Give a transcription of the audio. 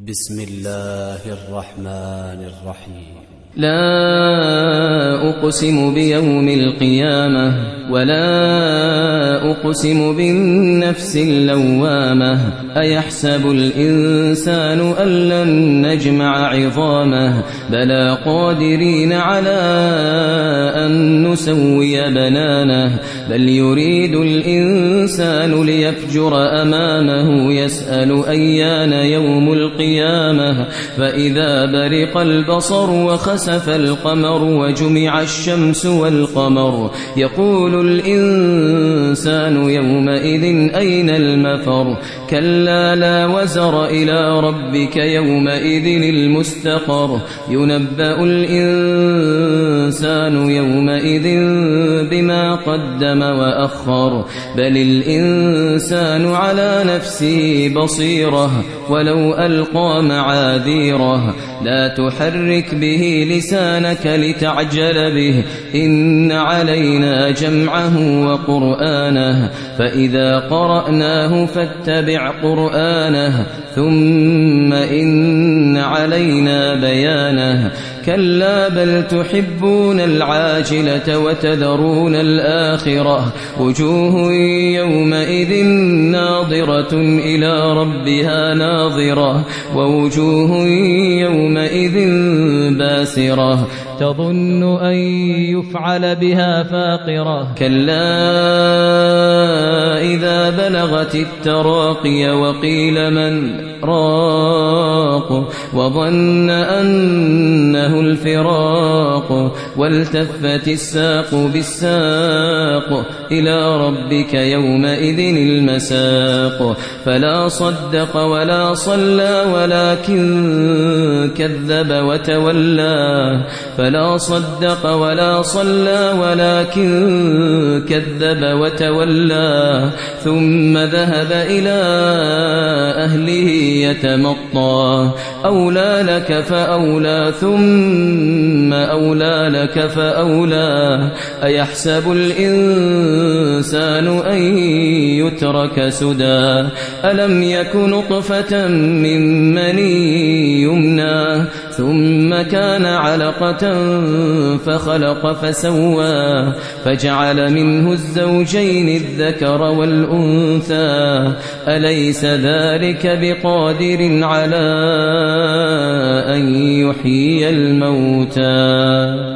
بسم الله الرحمن الرحيم. لا أقسم بيوم القيامة ولا أقسم بالنفس اللوامة أيحسب الإنسان أن لن نجمع عظامه بلى قادرين على أن نسوي بنانه بل يريد الإنسان ليفجر أمامه يسأل أيان يوم القيامة فإذا برق البصر وخسف القمر وجمع الشمس والقمر يقول الإنسان يومئذ أين المفر كلا لا وزر إلى ربك يومئذ المستقر ينبأ الإنسان يومئذ بما قدم وأخر بل الإنسان على نفسه بصيرة ولو ألقى معاذيره لا تحرك به لسانك لتعجل به إن علينا جمعه وقرآنه فإذا قرأناه فاتبع قرآنه ثم إن علينا بيانه كلا بل تحبون العاجلة وتذرون الآخرة وجوه يومئذ ناظرة إلى ربها ناظرة ووجوه يومئذ باسرة تظن أن يفعل بها فاقرة كلا إذا بلغت التراقي وقيل من راق وظن أنه الفراق والتفت الساق بالساق إلى ربك يومئذ المساق فلا صدق ولا صلى ولكن كذب وتولى فلا صدق ولا صلى ولكن كذب وتولى ثم ذهب إلى أهله يتمطى أولى لك فأولى ثم أولى لك فأولى أيحسب الإنسان أن يترك سدى ألم يك نطفة من مني يمنى ثم كان علقة فخلق فسوى فجعل منه الزوجين الذكر والأنثى أليس ذلك بقادر على أن يحيي الموتى